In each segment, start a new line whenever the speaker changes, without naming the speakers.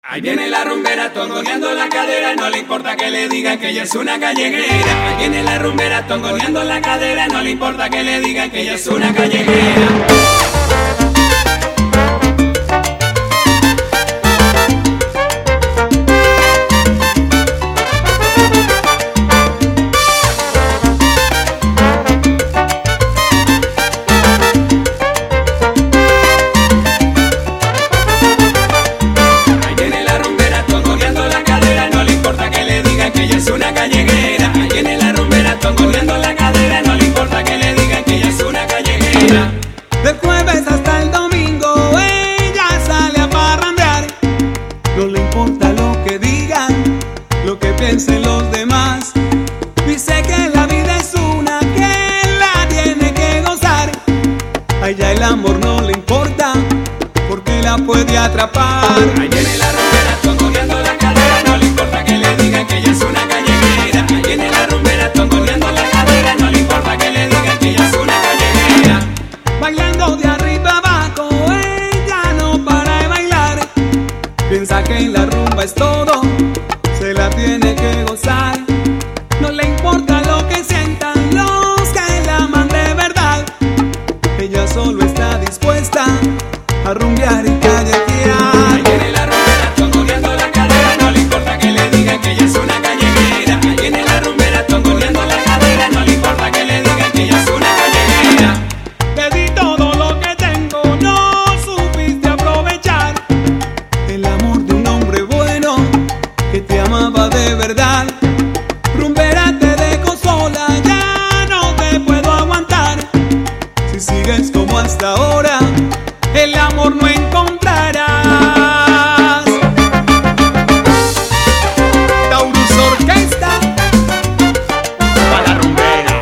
Ahí viene la rumbera tongoneando la cadera, no le importa que le digan que ella es una calleguera. Ahí viene la rumbera tongoneando la cadera, no le importa que le digan que ella es una calleguera.
Del jueves hasta el domingo ella sale a parrandear. No le importa lo que digan, lo que piensen los demás. Dice que la vida es una, que la tiene que gozar. A ella el amor no le importa, porque la puede atrapar.
Ahí viene la rumbera tongoneando la cadera, no le importa que le digan que ella es una calleguera. Ahí viene la rumbera tongoneando la cadera, no le importa que le digan que ella es una calleguera.
Bailando de arriba abajo, ella no para de bailar. Piensa que en la rumba es todo, se la tiene que gozar. No le importa lo que sientan los que la aman de verdad. Ella solo está dispuesta a rumbear y callejear.
Ahí viene la rumbera tongoneando la cadera, no le importa que le digan que ella es una calleguera. Ahí viene la rumbera tongoneando la cadera, no le importa que le digan que ella es una calleguera.
Te di todo lo que tengo, no supiste aprovechar el amor de un hombre bueno que te amaba de verdad. Rumbera, te dejo sola, ya no te puedo aguantar. Si sigues como hasta ahora, el amor no encontrarás. Taurus Orquesta para la rumbera.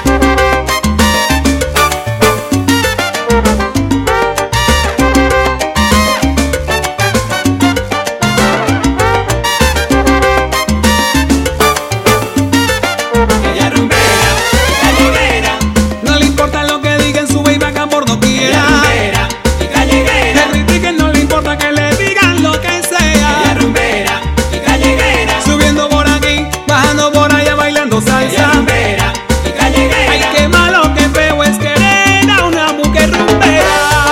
Ella rumbera, calleguera.
No le importa lo que digan, sube y baja por
Ella
doquiera.
rumbera y calleguera.
Que critiquen, no le importa que le digan lo que
Ella
sea.
rumbera y calleguera.
Subiendo por aquí, bajando por allá, bailando
Ella
salsa.
rumbera y calleguera.
Ay, qué malo, qué feo es querer a una mujer rumbera.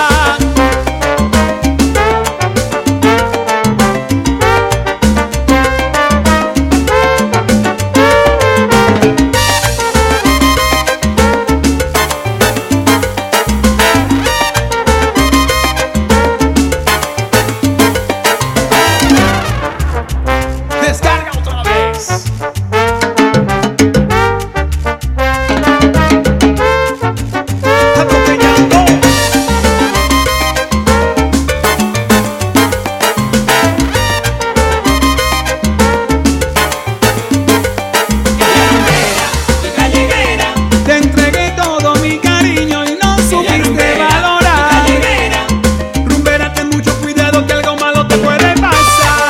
Descarga otra vez. Atropellando.
Y calleguera.
Te entregué todo mi cariño y no
Ella
supiste
rumbera y
valorar.
calleguera.
Rumbera, ten mucho cuidado que algo malo te puede pasar.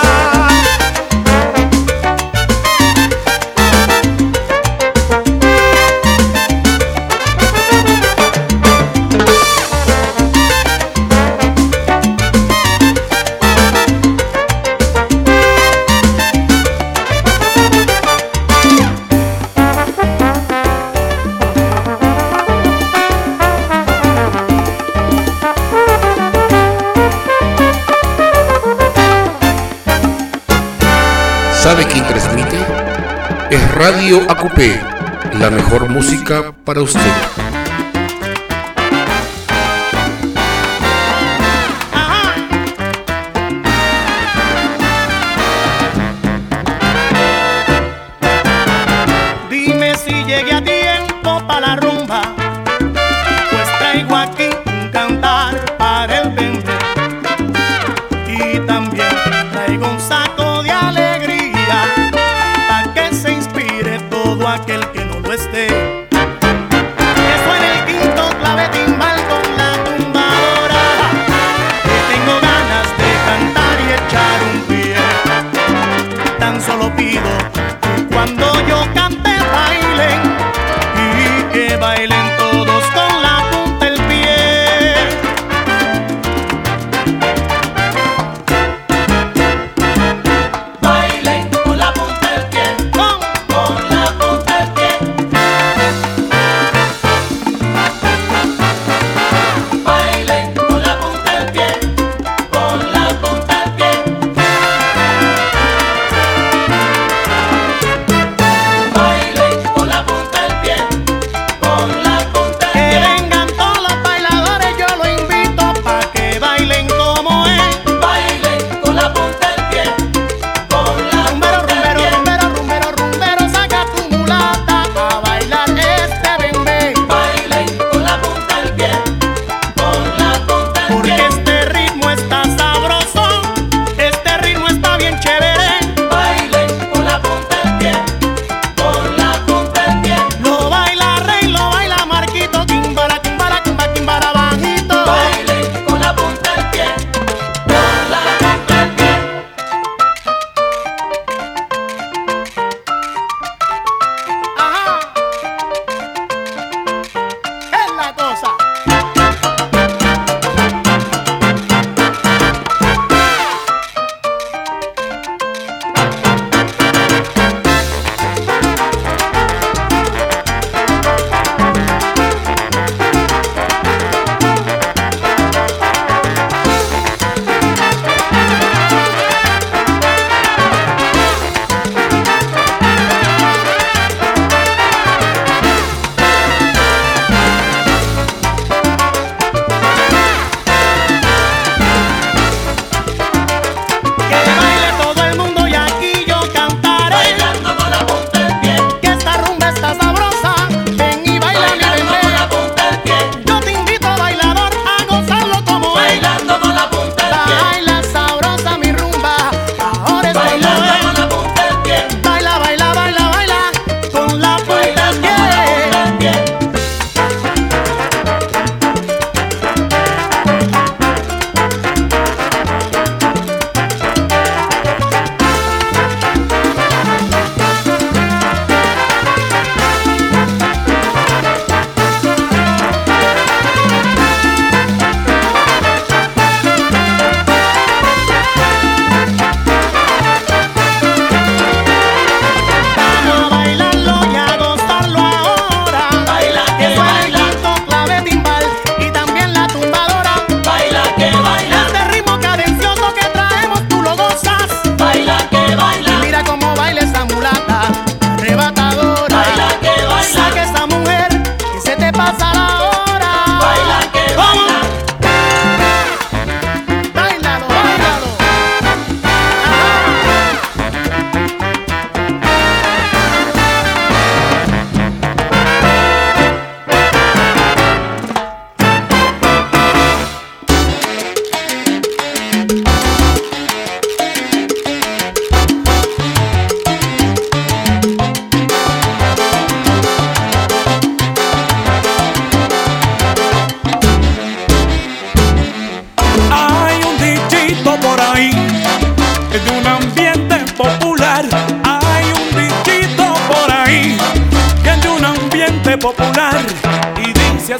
¿Sabe quién transmite? Es Radio Acupé, la mejor música para usted.
Dime si llegué a tiempo para la rumba, pues traigo aquí un cantar para el vente y también traigo un saco de alegría para que se inspire todo aquel que no lo esté. Que suene el quinto clave timbal con la tumbadora, que tengo ganas de cantar y echar un pie. Tan solo pido que cuando yo cante bailen y que bailen todos con la punta del pie.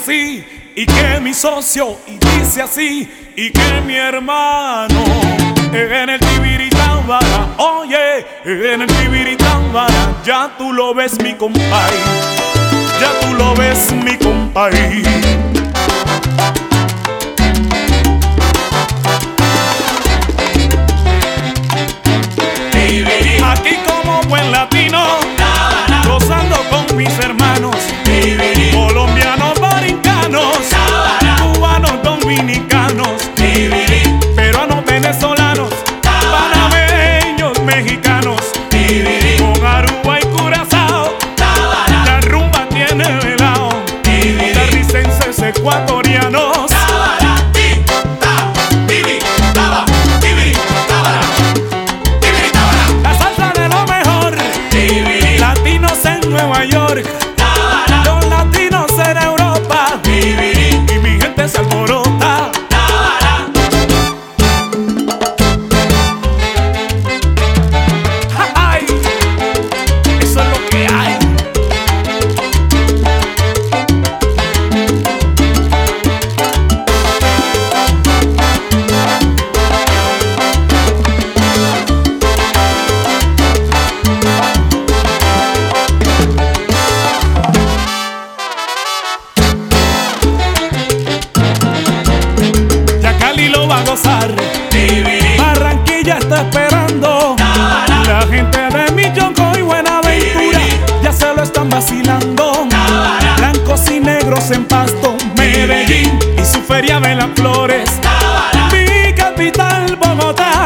así, y que mi socio, y dice así, y que mi hermano. En el Tibiritábara, oye, en el Tibiritábara, ya tú lo ves mi compay, ya tú lo ves mi compay. Aquí como buen latino, gozando con mis hermanos, colombianos, borincanos, cubanos, dominicanos, peruanos, venezolanos, panameños, mexicanos, con Aruba y Curazao, la rumba tiene velao, costarricenses, ecuatorianos. La salsa de lo mejor, latinos en Nueva York, los latinos en Europa, y mi gente se alborota. ¡Ay! Eso es lo que hay. Ya Cali lo va a gozar, Barranquilla está esperando, la gente de Millonco y Buenaventura ya se lo están vacilando, blancos y negros en Pasto, Medellín y su feria de las flores, mi capital Bogotá.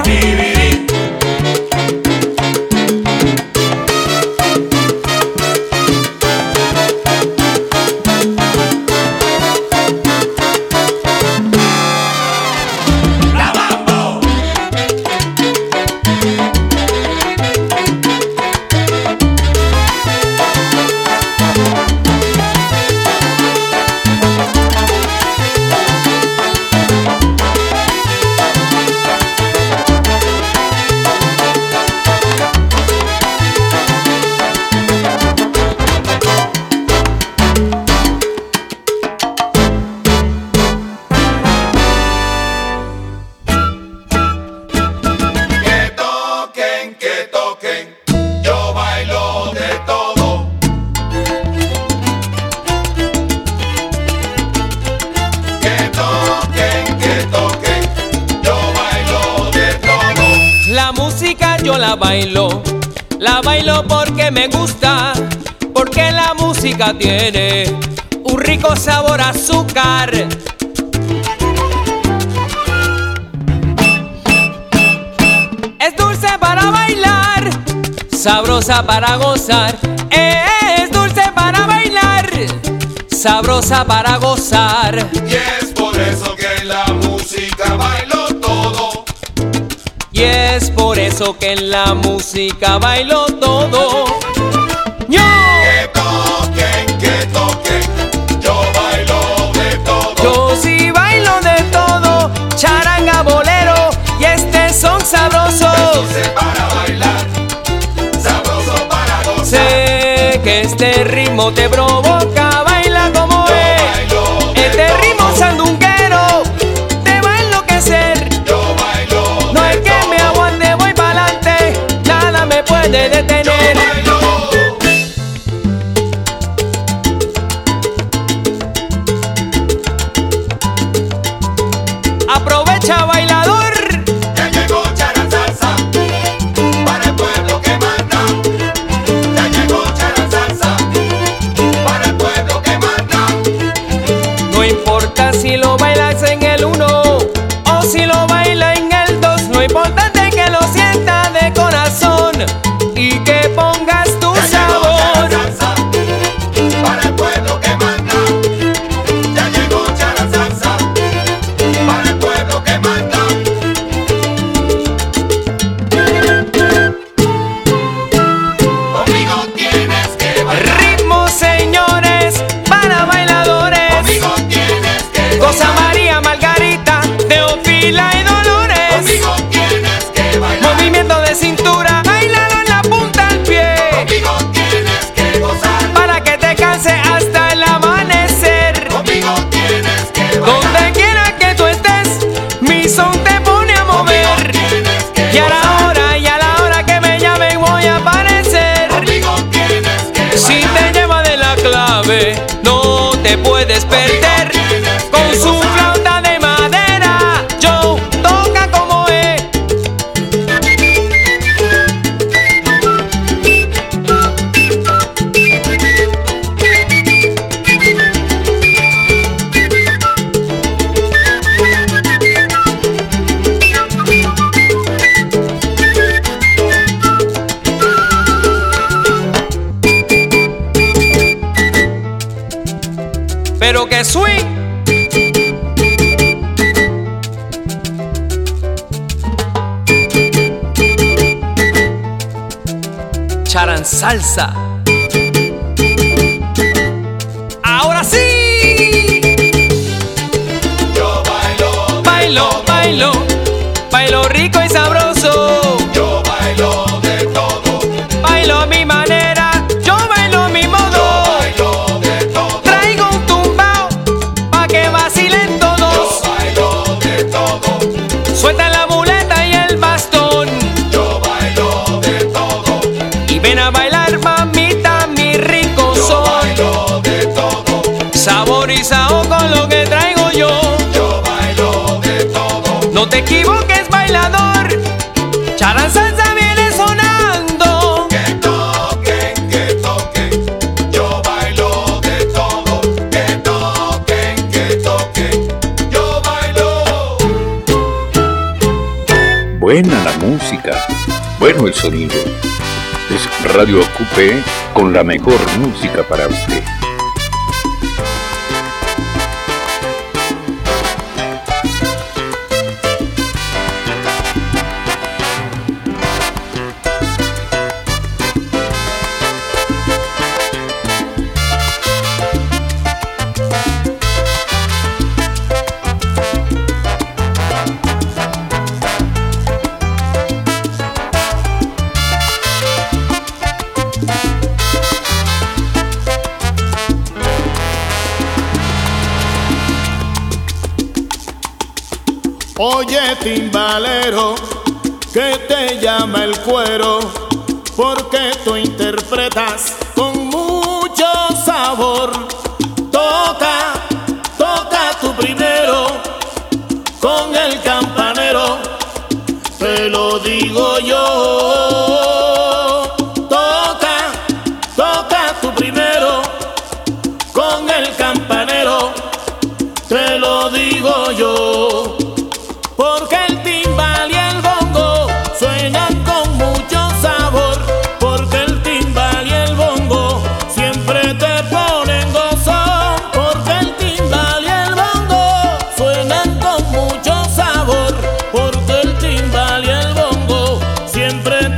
Que toquen, yo bailo de todo. Que toquen, yo bailo de todo.
La música yo la bailo porque me gusta, porque la música tiene un rico sabor a azúcar. Es dulce para bailar, sabrosa para gozar. Es dulce para bailar, sabrosa para gozar.
Y es por eso que en la música bailo todo.
Y es por eso que en la música bailo todo. ¡Yo!
Que toquen, yo bailo de todo.
Yo sí bailo de todo, charanga, bolero y este son sabrosos.
Dulce para bailar, sabroso para gozar.
Sé que este ritmo te provoca, baila como es. Este ritmo sandunguero te va a enloquecer.
Yo bailo
no es que me aguante, voy pa'lante, nada me puede detener. Aprovecha, bailador.
Ya llegó Charansalsa, para el pueblo que manda. Ya llegó Charansalsa, para el pueblo que manda.
No importa si lo bailas en el 1 o si lo baila en el 2, lo importante es que lo sienta de corazón y que puedes perder. Con su flauta de madera, Joe toca como es. Pero que swing. Charan salsa. Ahora sí.
Yo bailo,
Bailo, bailo, bailo rico y sabroso.
yo bailo de todo,
Bailo a mi manera, yo bailo a mi modo.
bailo de todo,
Traigo un tumbao pa' que vacilen todos.
bailo de todo,
Suelta la muleta y el bastón
yo bailo de todo,
y ven a bailar, mamita, mi rico son.
bailo de todo,
Saborizado con lo que traigo yo.
yo bailo de todo,
No te equivoques, bailador. Charan salsa viene sonando.
que toquen, yo bailo de todo, que toquen, yo bailo.
Buena la música, bueno el sonido. Es Radio Acupé con la mejor música para usted.
Oye, timbalero, que te llama el cuero, porque tú interpretas con mucho sabor. Toca, toca tú primero, con el campanero, te lo digo yo. Toca, toca tú primero, con el campanero, te lo digo yo. Porque el timbal y el bongo suenan con mucho sabor. Porque el timbal y el bongo siempre te ponen gozón. Porque el timbal y el bongo suenan con mucho sabor. Porque el timbal y el bongo siempre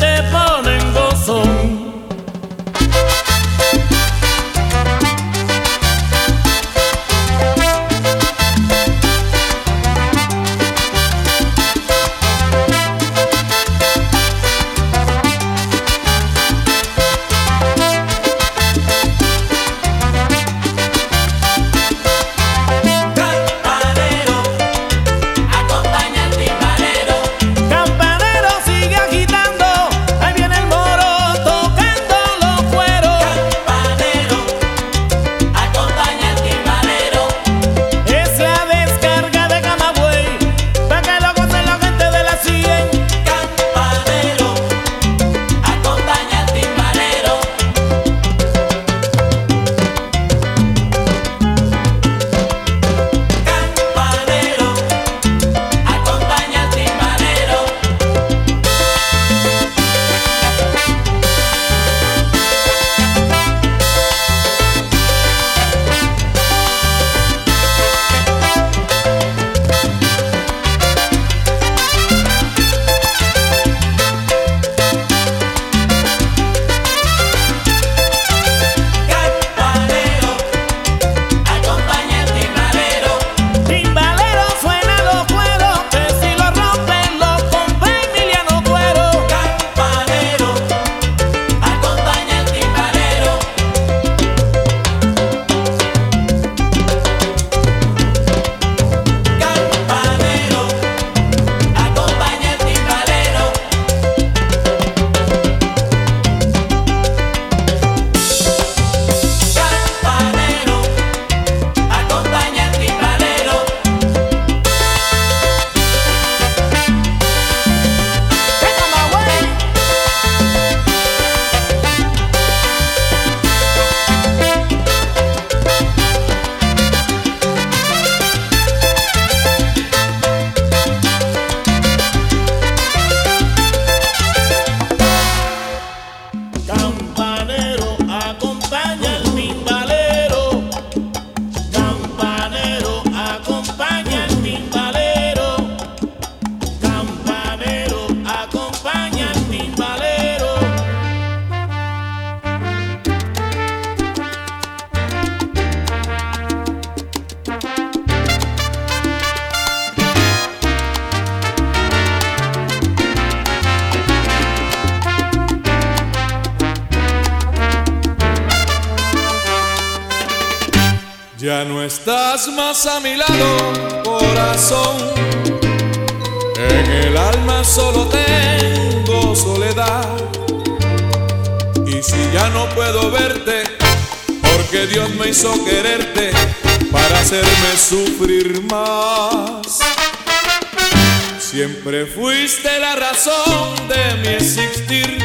Ya no estás más a mi lado, corazón. En el alma solo tengo soledad. Y si ya no puedo verte, porque Dios me hizo quererte para hacerme sufrir más. Siempre fuiste la razón de mi existir.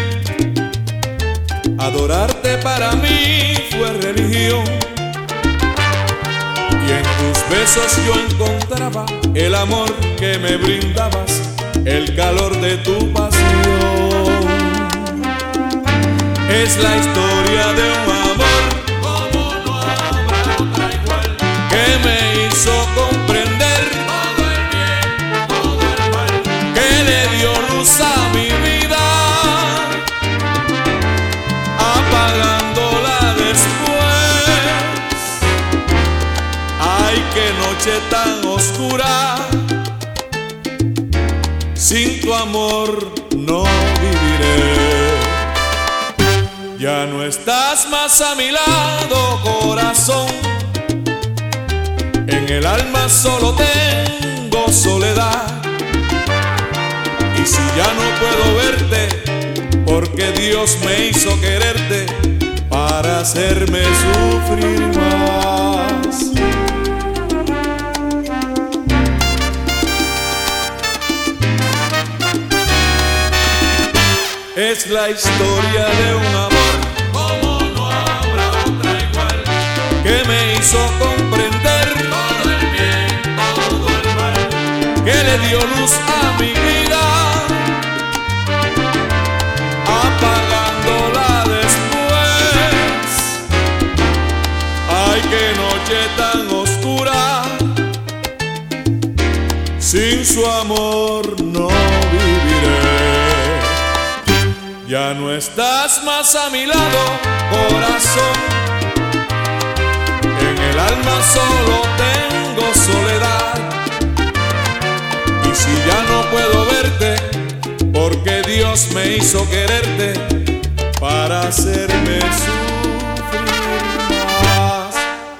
Adorarte para mí fue religión. Y en tus besos yo encontraba el amor que me brindabas, el calor de tu pasión. Es la historia de un amor como no habrá otra igual, que me hizo comprender todo el bien, todo el mal, que le dio luz a mi vida, apagándola después. Ay, qué noche tan oscura, sin tu amor no viviré. Ya no estás más a mi lado, corazón. En el alma solo tengo soledad. Y si ya no puedo verte, porque Dios me hizo quererte para hacerme sufrir más. Es la historia de un amor como no habrá otra igual, que me hizo comprender todo el bien, todo el mal, que le dio luz a mi vida, apagándola después. Ay, qué noche tan oscura, sin su amor no viviré. Ya no estás más a mi lado, corazón. En el alma solo tengo soledad. Y si ya no puedo verte, porque Dios me hizo quererte para hacerme sufrir más.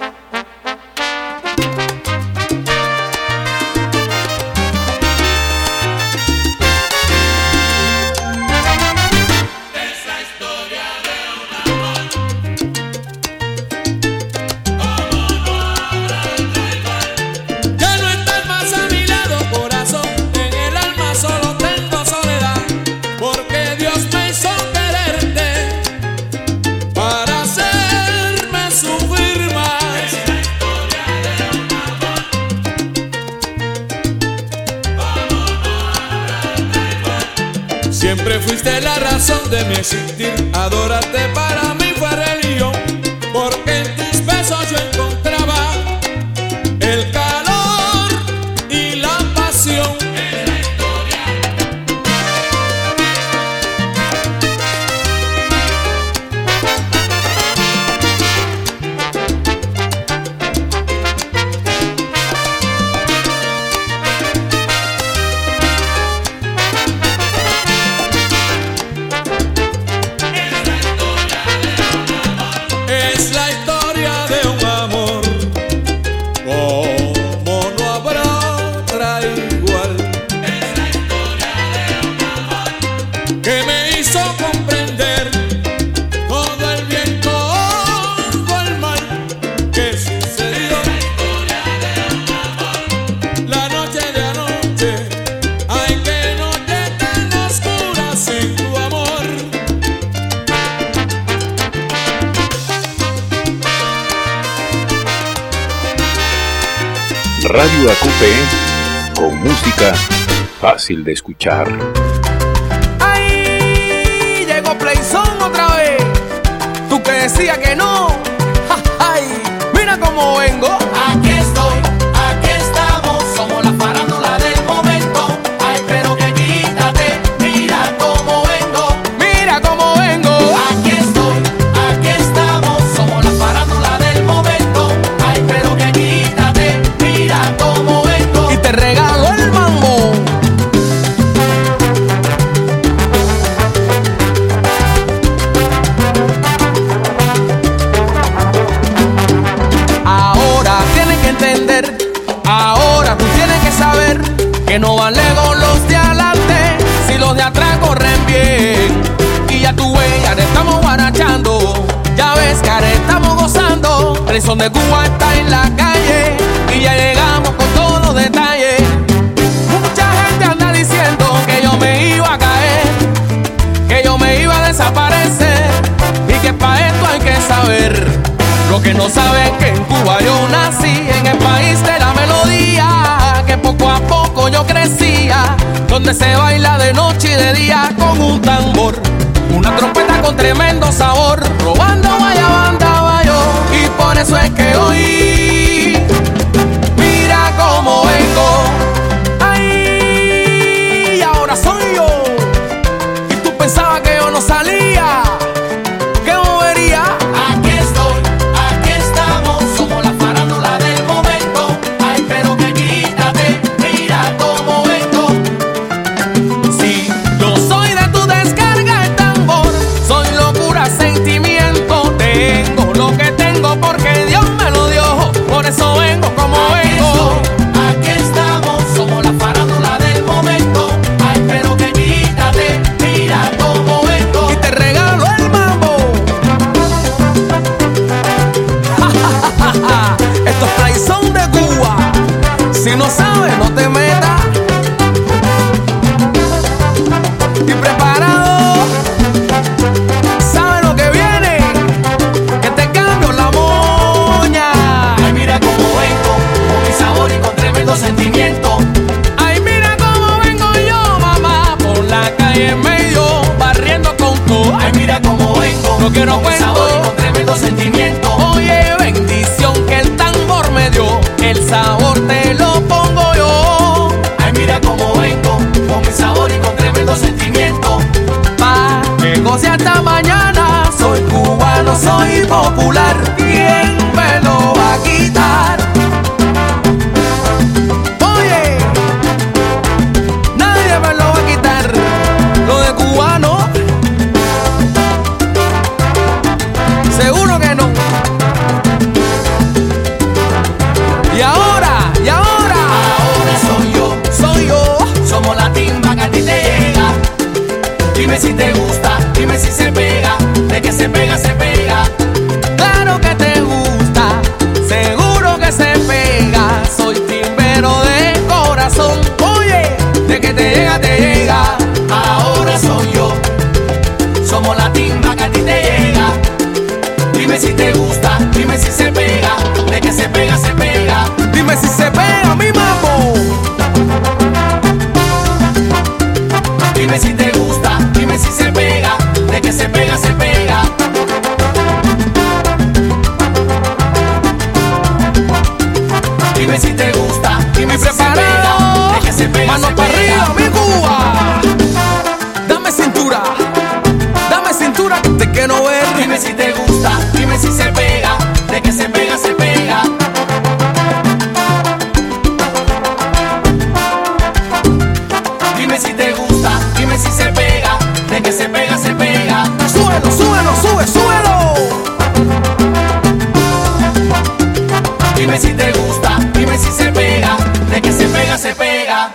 Siempre fuiste la razón de mi existir. Adorarte para mí fue religión, porque en tus besos yo encontraba el calor y la pasión. Es la historia. Es la historia de un amor como no habrá otra igual. Es la historia de un amor que me hizo comprender todo el bien, todo el mal que sucedió. Es la historia de un amor, la noche de anoche. Ay, qué noche tan oscura sin tu amor.
Radio AQP, con música fácil de escuchar.
¡Ay! Llegó Playzone otra vez. Tú que decías que no. ¡Ay! Mira cómo vengo.
Aquí estoy, aquí estamos, somos la farándula del momento. Ay, pero que quítate, mira cómo vengo.
Mira cómo vengo.
Aquí estoy, aquí estamos, somos la farándula del momento. Ay, pero que quítate, mira cómo vengo.
Y te regalo el mambo. Ahora
El son de Cuba está en la calle y ya llegamos con todos los detalles. Mucha gente anda diciendo que yo me iba a caer, que yo me iba a desaparecer y que pa' esto hay que saber. Lo que no saben es que en Cuba yo nací, en el país de la melodía, que poco a poco yo crecía, donde se baila de noche y de día con un tambor, una trompeta con tremendo sabor, robando guayaba andaba yo, y por eso es que hoy mira cómo vengo, ay, y ahora soy yo, y tú pensabas que yo no salía, que movería.
Aquí estoy, aquí estamos, somos la farándula del momento. Ay, pero que quítate, mira cómo vengo.
Sí, yo soy de tu descarga el tambor, soy locura, sentimiento, tengo lo que tengo porque Dios me lo dio, por eso vengo como vengo.
Aquí estamos, somos la farándula del momento. Ay, pero que quítate, mira cómo vengo.
Y te regalo el mambo. Estos plays son de Cuba. Si no sabes, no te metas. Y preparado, ¿sabes lo que viene? Que te cambio la moña.
Ay, mira cómo vengo, con mi sabor y con tremendo sentimiento.
Ay, mira cómo vengo yo, mamá, por la calle en medio, barriendo con todo.
Ay, mira cómo vengo,
No quiero
con mi
cuento.
sabor y con tremendo sentimiento.
Oye, bendición que el tambor me dio, el sabor te lo pongo yo.
Ay, mira cómo vengo, con mi sabor y con tremendo sentimiento.
Pa' que goce hasta mañana, soy cubano, soy popular. ¿Quién me lo va a quitar? Oye, nadie me lo va a quitar, lo de cubano. Seguro que no. Y ahora,
Ahora
soy yo.
somos la timba que a ti te llega. Dime si te gusta, dime si se pega. De que se pega, se pega.
Claro que te gusta, seguro que se pega. Soy timbero de corazón. Oye, de que te llega, te llega.
Ahora soy yo, somos la timba que a ti te llega. Dime si te gusta, dime si se pega. De que se pega, se pega.
Dime si se pega mi mambo.
Dime si te gusta, dime si se pega. De que se pega, se pega. Dime si te gusta, dime si se pega. De que se pega,
Manos
se
para
pega.
arriba, mi Cuba. Dame cintura que te quiero ver.
Dime si te gusta, dime si se pega. De que se pega, se pega. Dime si te gusta, dime si se pega. De que se pega, se pega.
Súbelo, súbelo, súbelo.
Dime si te gusta, dime si se pega. De que se pega, se pega.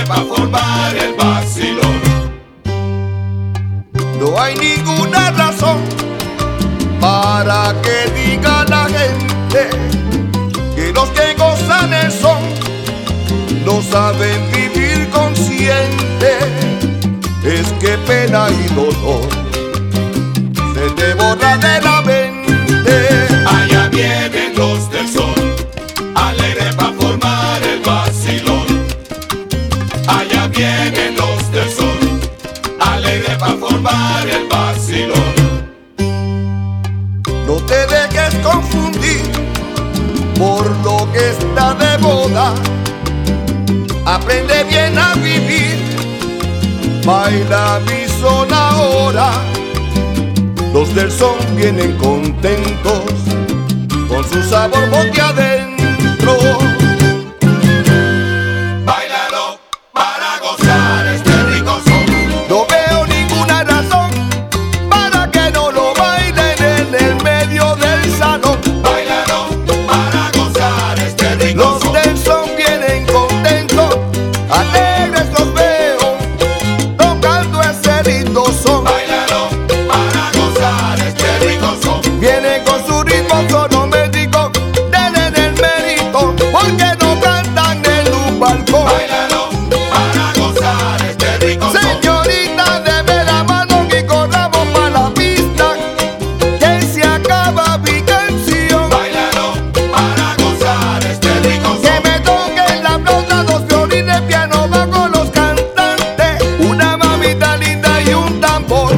alegre pa' formar el vacilón.
No hay ninguna razón para que diga la gente que los que gozan el son no saben vivir consciente. Es que pena y dolor se te borra de la mente.
Allá vienen los del sol, alegre pa' formar el vacilón. Allá vienen los del sol, alegre pa' formar el vacilón.
No te dejes confundir por lo que está de moda. Aprende bien a vivir, baila mi son ahora. Los del son vienen contentos con su sabor bote adentro.
Báilalo para gozar este rico son.
No veo ninguna razón para que no lo bailen en el medio del salón.
Báilalo para gozar este rico
Los
son.
del son vienen contentos, alegres los veo, tocando ese lindo son.
Báilalo para gozar este rico son.
Vienen con su ritmo sonométrico, denle el mérito, porque no cantan en un balcón.
Báilalo para gozar este rico son.
Señorita, deme la mano y corramos pa' la pista, que se acaba mi canción.
Báilalo para gozar este rico son.
Que me toquen la flauta, dos violines, piano, bajo los cantantes, una mamita linda y un tambor.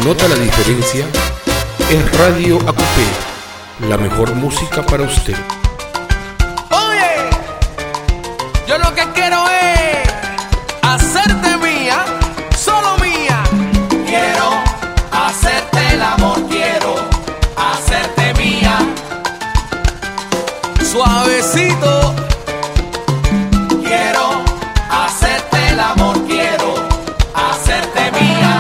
¿Nota la diferencia? Es Radio AQP, la mejor música para usted.
Oye, yo lo que quiero es hacerte mía, solo mía. Quiero hacerte el amor, quiero hacerte mía. Suavecito. Quiero hacerte el amor, quiero hacerte mía.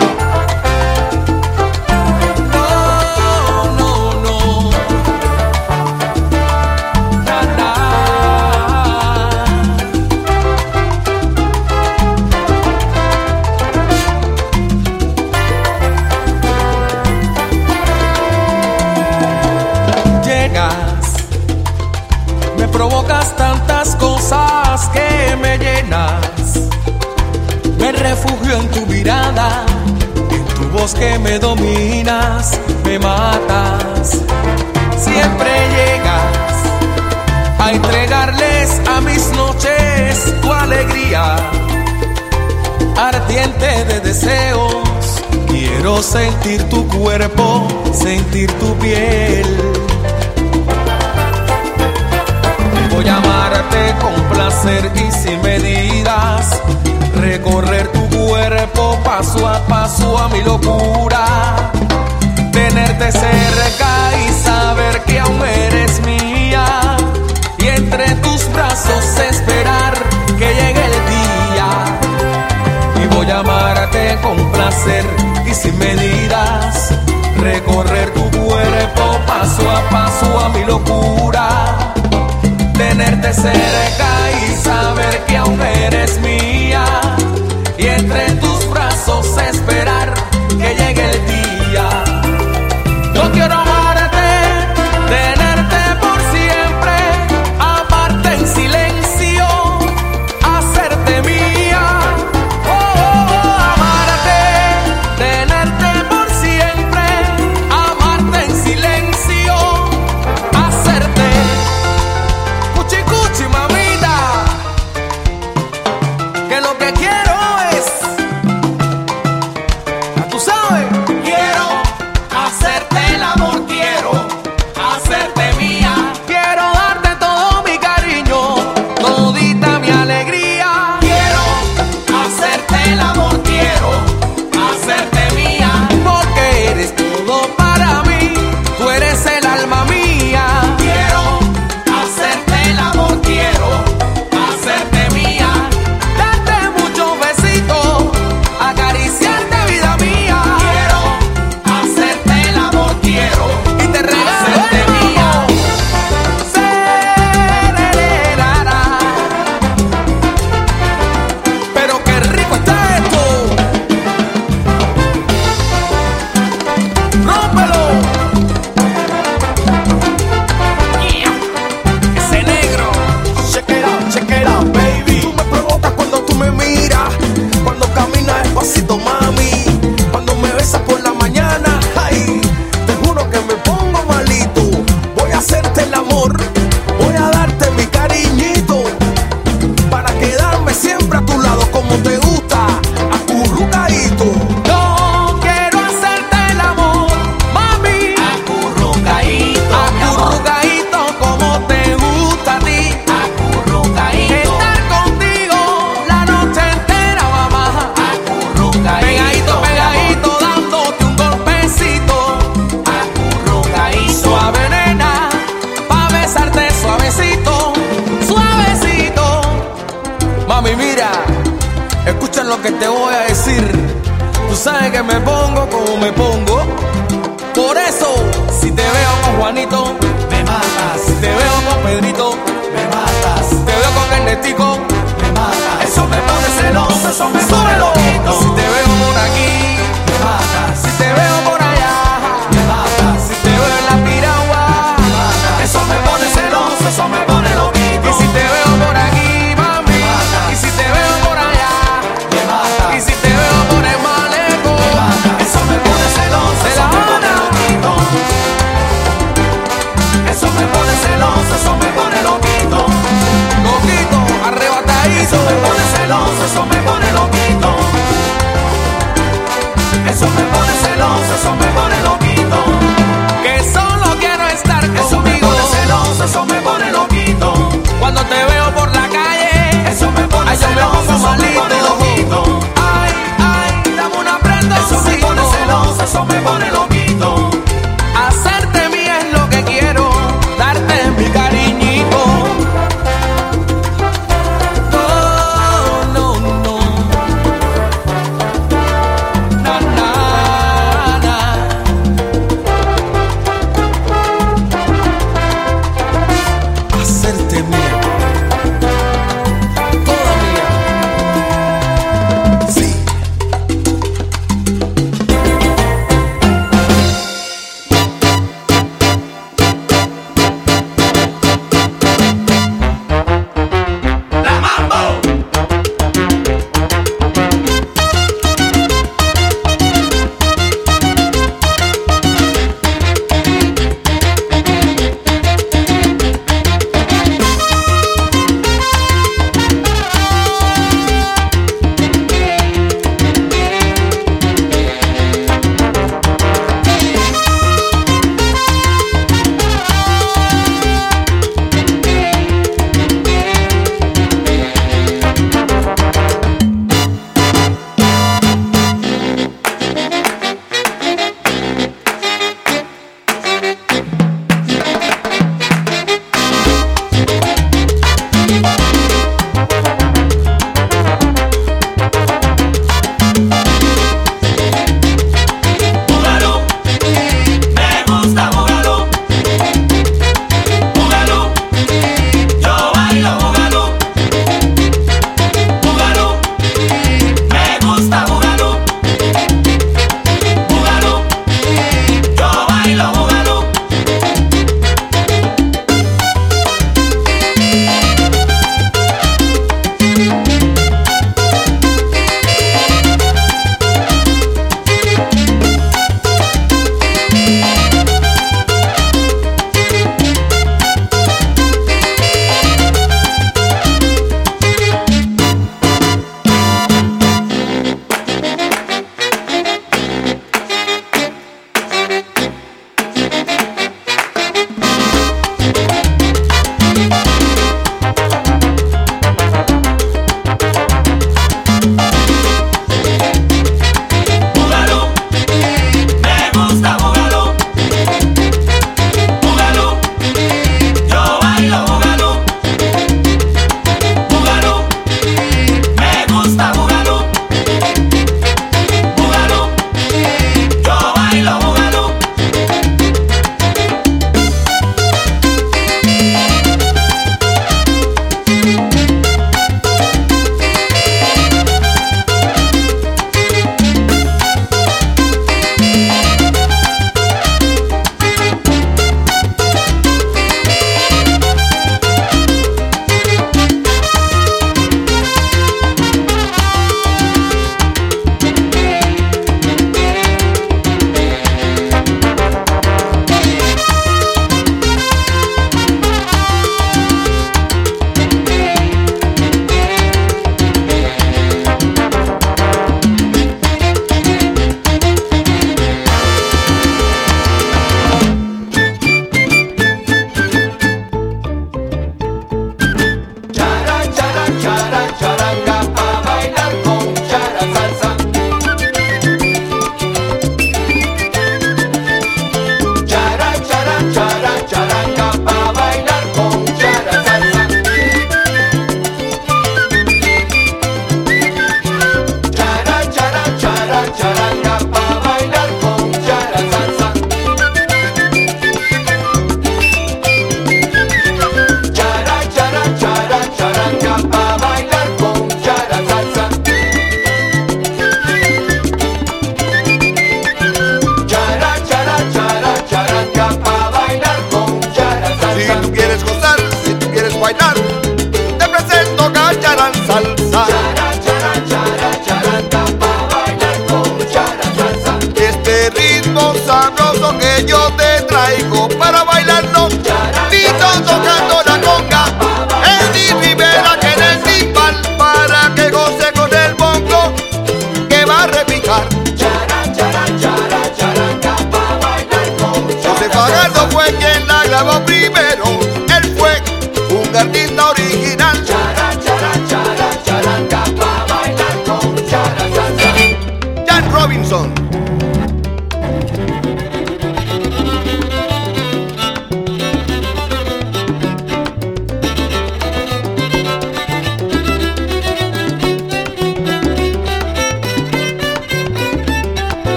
Provocas tantas cosas que me llenas. Me refugio en tu mirada, en tu voz que me dominas, me matas. Siempre llegas a entregarles a mis noches tu alegría. Ardiente de deseos, quiero sentir tu cuerpo, sentir tu piel. Voy a amarte con placer y sin medidas, recorrer tu cuerpo paso a paso a mi locura, tenerte cerca y saber que aún eres mía, y entre tus brazos esperar que llegue el día. Y voy a amarte con placer y sin medidas, recorrer tu cuerpo paso a paso a mi locura, tenerte cerca y saber que aún eres mía, y entre tus brazos esperar que llegue el día. Yo quiero amarte, tenerte por siempre, amarte en silencio, hacerte mía. Amarte, tenerte por siempre, amarte en silencio, hacerte. Cuchi, mamita, que lo que quiero es, tú sabes, quiero hacerte el amor, quiero hacerte mía, quiero darte todo mi cariño, todita mi alegría, quiero hacerte el amor, quiero hacerte mía, porque eres todo para mí, tú eres el alma mía, quiero hacerte el amor, quiero hacerte mía, darte muchos besitos, acariciarte vida mía, quiero hacerte el amor, quiero y te regalo hacerte mía. Serererara. Pero qué rico está esto. Rómpelo. Ese negro. Check it out, baby. Tú me provocas cuando tú me miras, cuando caminas despacito, mami, cuando me besas por la mañana, ay, te juro que me pongo malito. Voy a hacerte el amor, voy a darte mi cariñito, para quedarme siempre a tu lado como te gusta, acurrucadito. Yo quiero hacerte el amor, mami, acurrucadito, acurrucadito como te gusta a ti, acurrucadito. Estar contigo la noche entera, mamá, acurrucadito. Pegadito, pegadito, dándote un golpecito, acurrucadito. Suave nena, pa' besarte suavecito, suavecito. Mami, mira, escucha lo que te voy a decir. Tú sabes que me pongo como me pongo. Por eso, si te veo con Juanito, me matas. Si te veo con Pedrito, me matas. Si te veo con Ernestico, me matas. Eso me pone celoso, eso me pone loquito. Si te veo por aquí, me matas. Si te veo por allá, me matas. Si te veo en la piragua, me matas. Eso me pone celoso, eso me pone loquito. Y si te veo por aquí, mami, me matas. Y si te veo por allá, me matas. Y si te veo por el malecón, me matas. Eso me pone celoso, eso me pone loquito. Eso me pone celoso, eso me pone loquito. Loquito, arrebatadito. Eso me pone celoso, eso me pone loquito.
fuiste mía.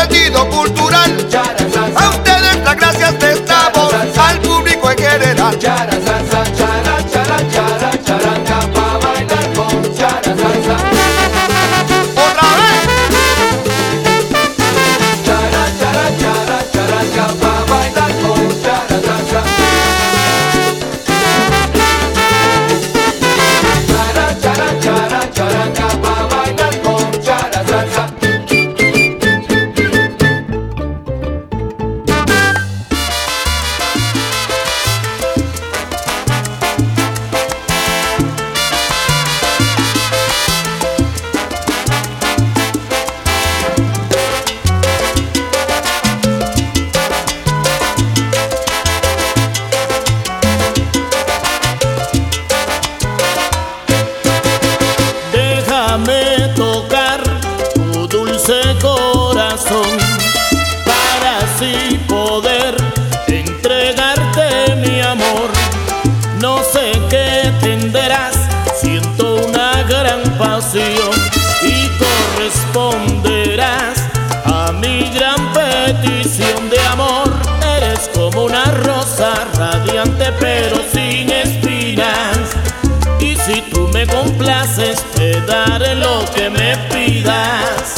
sentido cultural. A ustedes las gracias les damos, al público en general. Otra vez.
Déjame tocar tu dulce corazón para así poder entregarte mi amor. No sé qué tendrás, siento una gran pasión y corresponderás a mi gran petición de amor. Eres como una rosa radiante pero sin espinas, y si tú me complaces te daré lo que me pidas.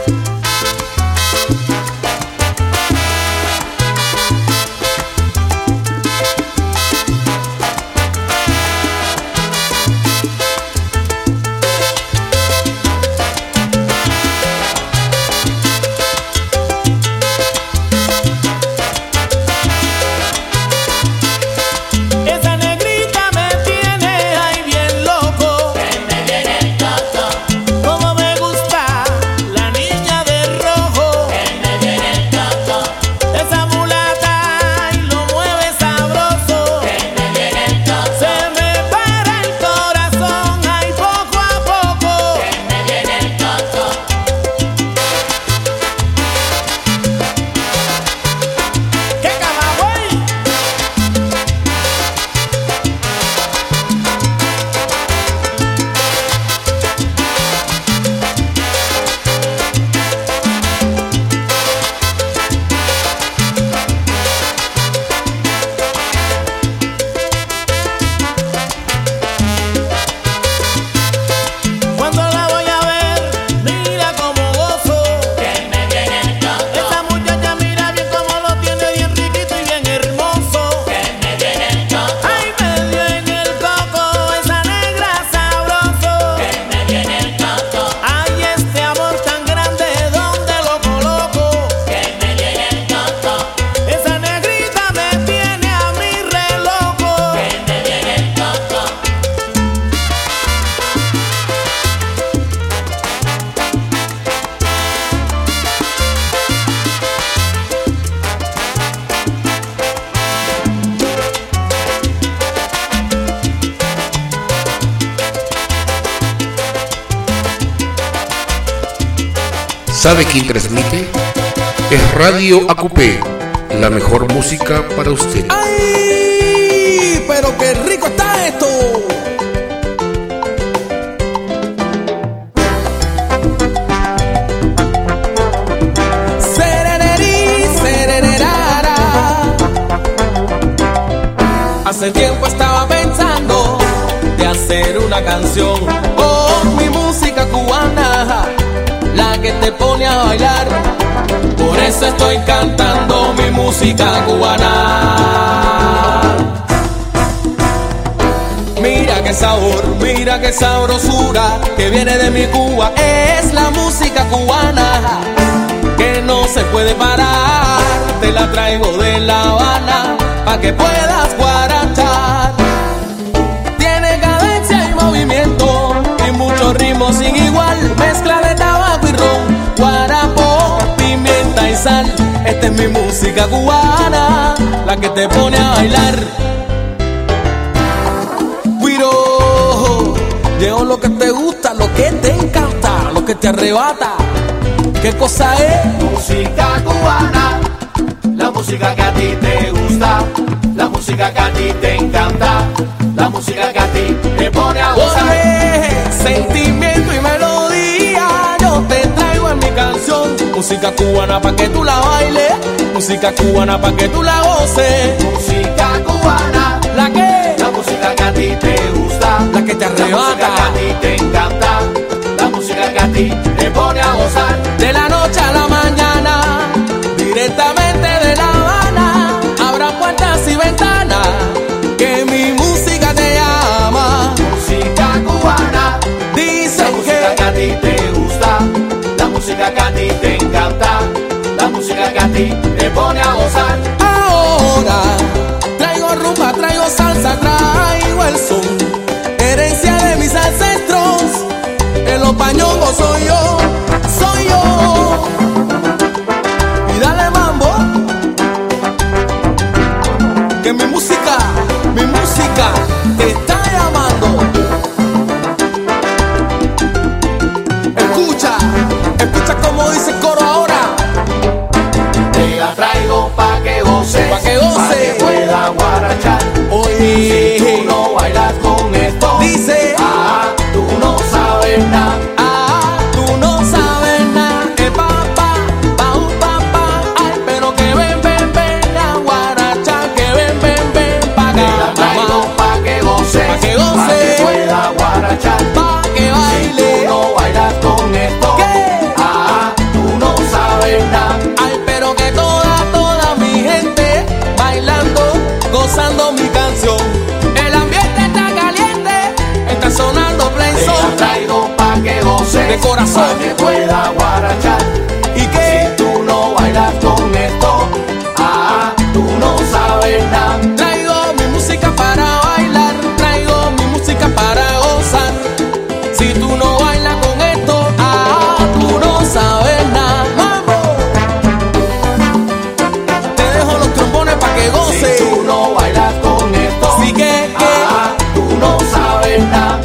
Esa negrita me tiene ay bien loco, como me gusta la niña de rojo. Esa mulata y lo mueve sabroso, se me para el corazón ay poco a poco. ¡Qué camagüey! Cuando la voy a ver, mira como gozo. Esa muchacha mira bien como lo tiene, bien riquito y bien hermoso. Ay, me dio en el coco esa negra sabroso. Ay, este amor tan grande, ¿dónde lo coloco? Esa negrita me tiene a mí re loco.
¿Sabe quién transmite? Es Radio AQP, la mejor música para usted.
¡Ay! ¡Pero qué rico está esto! Serenerí, serererara. Hace tiempo estaba pensando de hacer una canción con mi música cubana, la que te pone a bailar. Por eso estoy cantando mi música cubana. Mira qué sabor, mira qué sabrosura que viene de mi Cuba. Es la música cubana que no se puede parar. Te la traigo de La Habana pa' que puedas guarachar. Tiene cadencia y movimiento y muchos ritmos sin igual. Mezcla de tabaco y ron, guarapo, pimienta y sal. Esta es mi música cubana, la que te pone a bailar. Guiro, llegó lo que te gusta, lo que te encanta, lo que te arrebata. ¿Qué cosa es?
Música cubana, la música que a ti te gusta, la música que a ti te encanta, la música que a ti te pone a gozar.
Oye, sentimiento y melodía, yo te traigo en mi canción. Música
Música cubana pa' que tú la bailes, música cubana pa' que tú la goces.
Música cubana,
¿la qué?
La música que a ti te gusta,
la que te arrebata,
la música que a ti te encanta, la música que a ti te pone a gozar.
De la noche a la mañana, directamente de La Habana, abra puertas y ventanas, que mi música te llama.
Música cubana,
dicen
la música que a ti te gusta, la música que a ti te encanta, la música que a ti te pone a gozar.
Ahora traigo rumba, traigo salsa, traigo el son, herencia de mis ancestros. En los pañongos soy yo, soy yo. Y dale mambo, que mi música te está llamando. Escucha como dice el coro ahora.
Te la traigo pa' que goce,
pa' que
pueda guarachar.
Oye,
si tú no bailas con esto,
dice,
tú no sabes nada.
Tú no sabes nada. Pa, ay, pero que ven, a guarachar, que ven, pa'
Te la traigo pa' que goce,
pa' que
pueda guarachar.
Pa' que baile.
Si tú no bailas con esto, tú no sabes nada.
Ay, pero que toda mi gente bailando, gozando mi canción. El ambiente está caliente, está sonando play
Te
song.
la traigo pa' que goce,
de corazón,
pa' que pueda guarachar.
Y que
si tú no bailas con esto, tú no sabes nada.
traigo mi música para bailar, traigo mi música para gozar. Si tú no bailas con esto, tú no sabes nada. ¡Mambo! Te dejo los trombones pa' que goces.
Si tú no bailas con esto,
sí que
tú no sabes nada.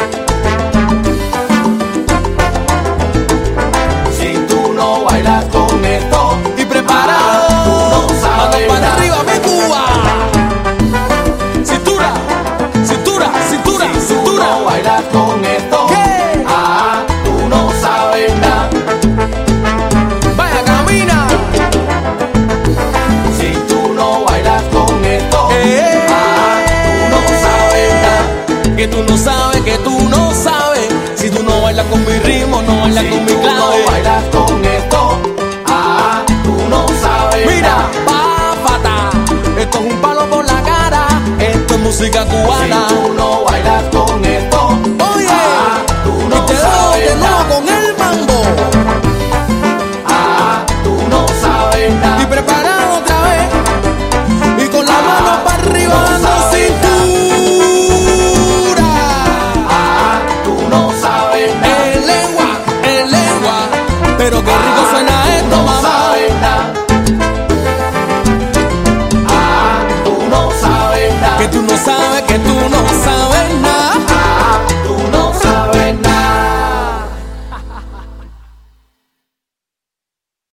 Si tú no bailas con esto,
y preparado,
tú no sabes
para
nada.
arriba, mi Cuba. Cintura, cintura, cintura,
Si tú
cintura.
no bailas con esto,
¿Qué?
tú no sabes nada.
Vaya, camina.
Si tú no bailas con esto, tú no sabes nada.
Que tú no sabes, que tú no sabes. Si tú no bailas con mi ritmo, no bailas con mi
Si tú
clave.
no bailas con esto, tú no sabes
Mira,
nada.
pápata, esto es un palo por la cara. Esto es música cubana.